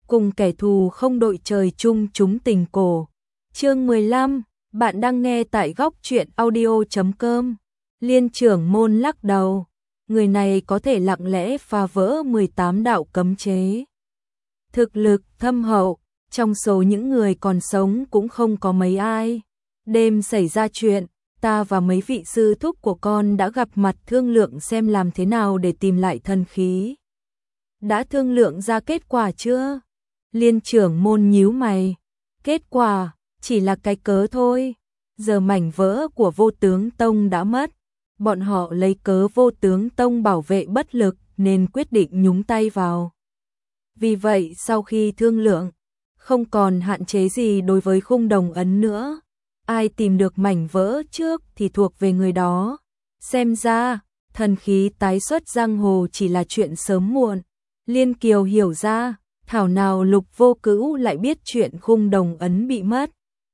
cùng kẻ thù không đội trời chung chúng tình cổ. Chương 15, bạn đang nghe tại góc truyện audio.com. Liên trưởng môn lắc đầu, người này có thể lặng lẽ phá vỡ 18 đạo cấm chế. Thực lực thâm hậu, trong số những người còn sống cũng không có mấy ai. Đêm xảy ra chuyện, ta và mấy vị sư thúc của con đã gặp mặt thương lượng xem làm thế nào để tìm lại thần khí. Đã thương lượng ra kết quả chưa? Liên trưởng môn nhíu mày. Kết quả, chỉ là cái cớ thôi. Giờ mảnh vỡ của Vô Tướng Tông đã mất. Bọn họ lấy cớ Vô Tướng Tông bảo vệ bất lực nên quyết định nhúng tay vào. Vì vậy sau khi thương lượng, không còn hạn chế gì đối với khung đồng ấn nữa. Ai tìm được mảnh vỡ trước thì thuộc về người đó. Xem ra, thần khí tái xuất giang hồ chỉ là chuyện sớm muộn. Liên Kiều hiểu ra, thảo nào Lục Vô Cữu lại biết chuyện khung đồng ấn bị mất.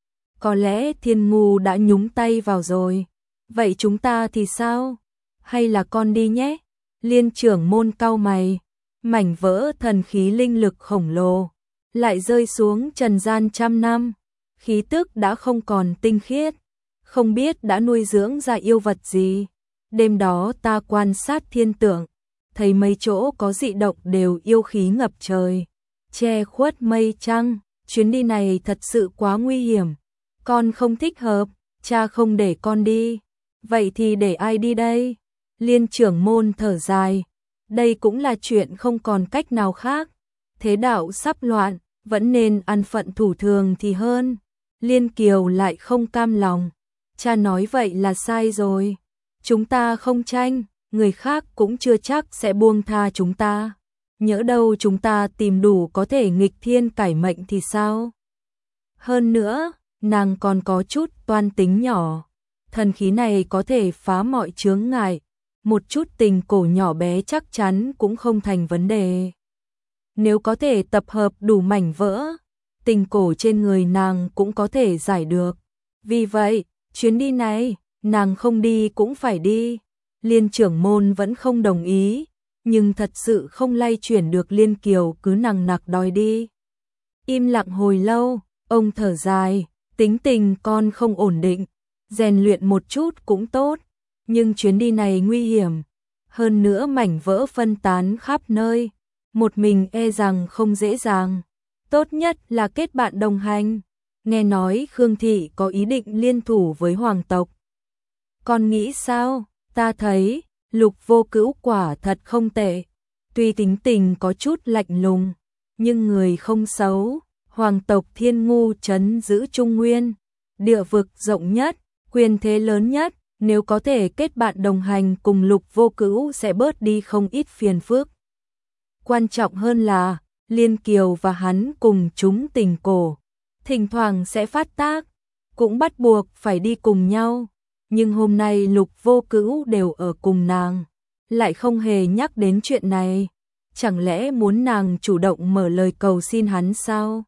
Có lẽ Thiên Ngu đã nhúng tay vào rồi. Vậy chúng ta thì sao? Hay là con đi nhé? Liên trưởng môn cau mày. Mảnh vỡ thần khí linh lực khổng lồ lại rơi xuống trần gian trăm năm. Khí tức đã không còn tinh khiết. Không biết đã nuôi dưỡng ra yêu vật gì. Đêm đó ta quan sát thiên tượng, thấy mấy chỗ có dị động đều yêu khí ngập trời, che khuất mây trăng. Chuyến đi này thật sự quá nguy hiểm. Con không thích hợp, cha không để con đi. Vậy thì để ai đi đây? Liên trưởng môn thở dài. Đây cũng là chuyện không còn cách nào khác. Thế đạo sắp loạn, vẫn nên ăn phận thủ thường thì hơn. Liên Kiều lại không cam lòng. Cha nói vậy là sai rồi. Chúng ta không tranh, người khác cũng chưa chắc sẽ buông tha chúng ta. Nhỡ đâu chúng ta tìm đủ có thể nghịch thiên cải mệnh thì sao? Hơn nữa, nàng còn có chút toan tính nhỏ. Thần khí này có thể phá mọi chướng ngại. Một chút tình cổ nhỏ bé chắc chắn cũng không thành vấn đề. Nếu có thể tập hợp đủ mảnh vỡ, tình cổ trên người nàng cũng có thể giải được. Vì vậy, chuyến đi này, nàng không đi cũng phải đi. Liên trưởng môn vẫn không đồng ý, nhưng thật sự không lay chuyển được Liên Kiều cứ nằng nặc đòi đi. Im lặng hồi lâu, ông thở dài, tính tình con không ổn định, rèn luyện một chút cũng tốt, nhưng chuyến đi này nguy hiểm. Hơn nữa mảnh vỡ phân tán khắp nơi, một mình e rằng không dễ dàng. Tốt nhất là kết bạn đồng hành. Nghe nói Khương Thị có ý định liên thủ với hoàng tộc. Con nghĩ sao? Ta thấy Lục Vô Cữu quả thật không tệ. Tuy tính tình có chút lạnh lùng, nhưng người không xấu. Hoàng tộc Thiên Ngu trấn giữ Trung Nguyên, địa vực rộng nhất, quyền thế lớn nhất. Nếu có thể kết bạn đồng hành cùng Lục Vô Cữu sẽ bớt đi không ít phiền phức. Quan trọng hơn là Liên Kiều và hắn cùng chúng tình cổ, thỉnh thoảng sẽ phát tác, cũng bắt buộc phải đi cùng nhau. Nhưng hôm nay Lục Vô Cữu đều ở cùng nàng, lại không hề nhắc đến chuyện này. Chẳng lẽ muốn nàng chủ động mở lời cầu xin hắn sao?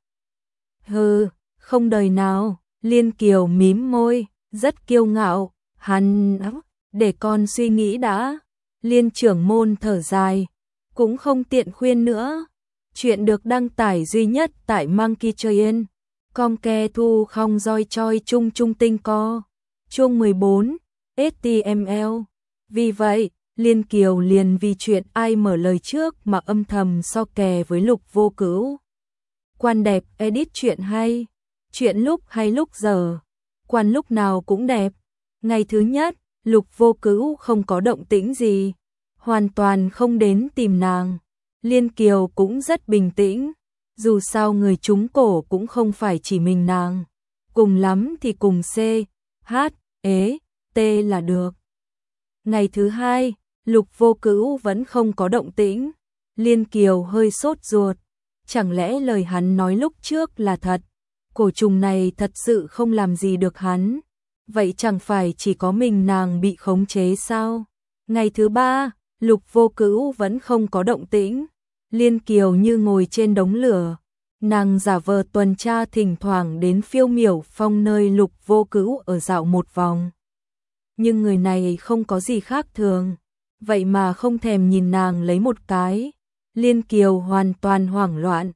Hừ, không đời nào. Liên Kiều mím môi, rất kiêu ngạo. Hắn, để con suy nghĩ đã. Liên trưởng môn thở dài, cũng không tiện khuyên nữa. Chuyện được đăng tải duy nhất tại Monkey Train. Com ke thu không roi choi chung chung tinh co. Chương 14, HTML. Vì vậy, Liên Kiều liền vì chuyện ai mở lời trước mà âm thầm so kè với Lục Vô Cữu. Quan đẹp edit chuyện hay. Chuyện lúc hay lúc giờ. Quan lúc nào cũng đẹp. Ngày thứ nhất, Lục Vô Cữu không có động tĩnh gì, hoàn toàn không đến tìm nàng. Liên Kiều cũng rất bình tĩnh, dù sao người trúng cổ cũng không phải chỉ mình nàng, cùng lắm thì cùng C, H, E, T là được. Ngày thứ hai, Lục Vô Cữu vẫn không có động tĩnh. Liên Kiều hơi sốt ruột, chẳng lẽ lời hắn nói lúc trước là thật? Cổ trùng này thật sự không làm gì được hắn. Vậy chẳng phải chỉ có mình nàng bị khống chế sao? Ngày thứ ba, Lục Vô Cữu vẫn không có động tĩnh. Liên Kiều như ngồi trên đống lửa. Nàng giả vờ tuần tra thỉnh thoảng đến Phiêu Miểu Phong nơi Lục Vô Cữu ở dạo một vòng. Nhưng người này không có gì khác thường. Vậy mà không thèm nhìn nàng lấy một cái. Liên Kiều hoàn toàn hoảng loạn.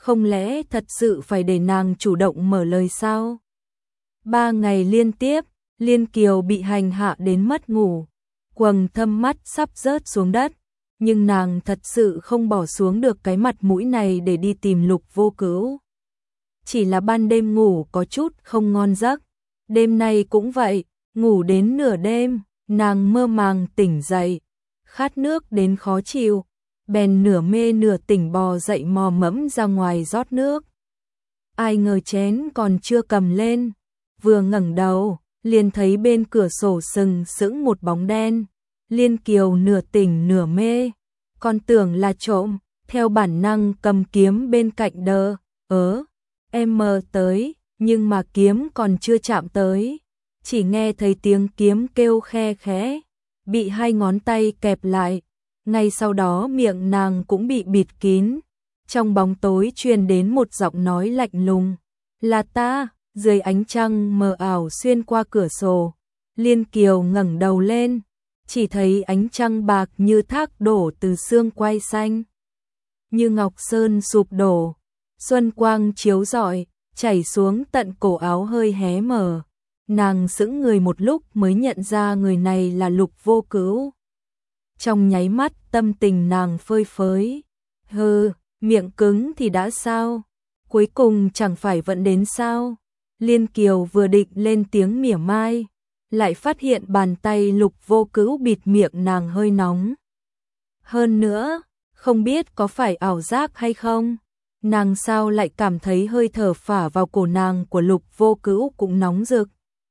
không lẽ thật sự phải để nàng chủ động mở lời sao? 3 ngày liên tiếp, Liên Kiều bị hành hạ đến mất ngủ, quầng thâm mắt sắp rớt xuống đất, nhưng nàng thật sự không bỏ xuống được cái mặt mũi này để đi tìm Lục Vô Cứu. Chỉ là ban đêm ngủ có chút không ngon giấc, đêm nay cũng vậy, ngủ đến nửa đêm, nàng mơ màng tỉnh dậy, khát nước đến khó chịu, bèn nửa mê nửa tỉnh bò dậy mò mẫm ra ngoài rót nước. Ai ngờ chén còn chưa cầm lên, vừa ngẩng đầu, liền thấy bên cửa sổ sừng sững một bóng đen. Liên Kiều nửa tỉnh nửa mê, còn tưởng là trộm, theo bản năng cầm kiếm bên cạnh đờ, em mơ tới, nhưng mà kiếm còn chưa chạm tới, chỉ nghe thấy tiếng kiếm kêu khe khẽ, bị 2 ngón tay kẹp lại, ngay sau đó miệng nàng cũng bị bịt kín. Trong bóng tối truyền đến một giọng nói lạnh lùng, là ta. Dưới ánh trăng mờ ảo xuyên qua cửa sổ, Liên Kiều ngẩng đầu lên, chỉ thấy ánh trăng bạc như thác đổ từ xương quai xanh, như ngọc sơn sụp đổ, xuân quang chiếu rọi, chảy xuống tận cổ áo hơi hé mở. Nàng sững người một lúc mới nhận ra người này là Lục Vô Cứu. Trong nháy mắt tâm tình nàng phơi phới, miệng cứng thì đã sao, cuối cùng chẳng phải vẫn đến sao? Liên Kiều vừa định lên tiếng mỉa mai, lại phát hiện bàn tay Lục Vô Cứu bịt miệng nàng hơi nóng. Hơn nữa, không biết có phải ảo giác hay không, nàng sao lại cảm thấy hơi thở phả vào cổ nàng của Lục Vô Cứu cũng nóng rực.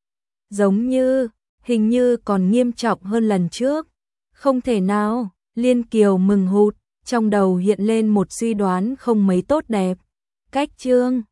Hình như còn nghiêm trọng hơn lần trước. Không thể nào, Liên Kiều mừng hụt, trong đầu hiện lên một suy đoán không mấy tốt đẹp. Cách chương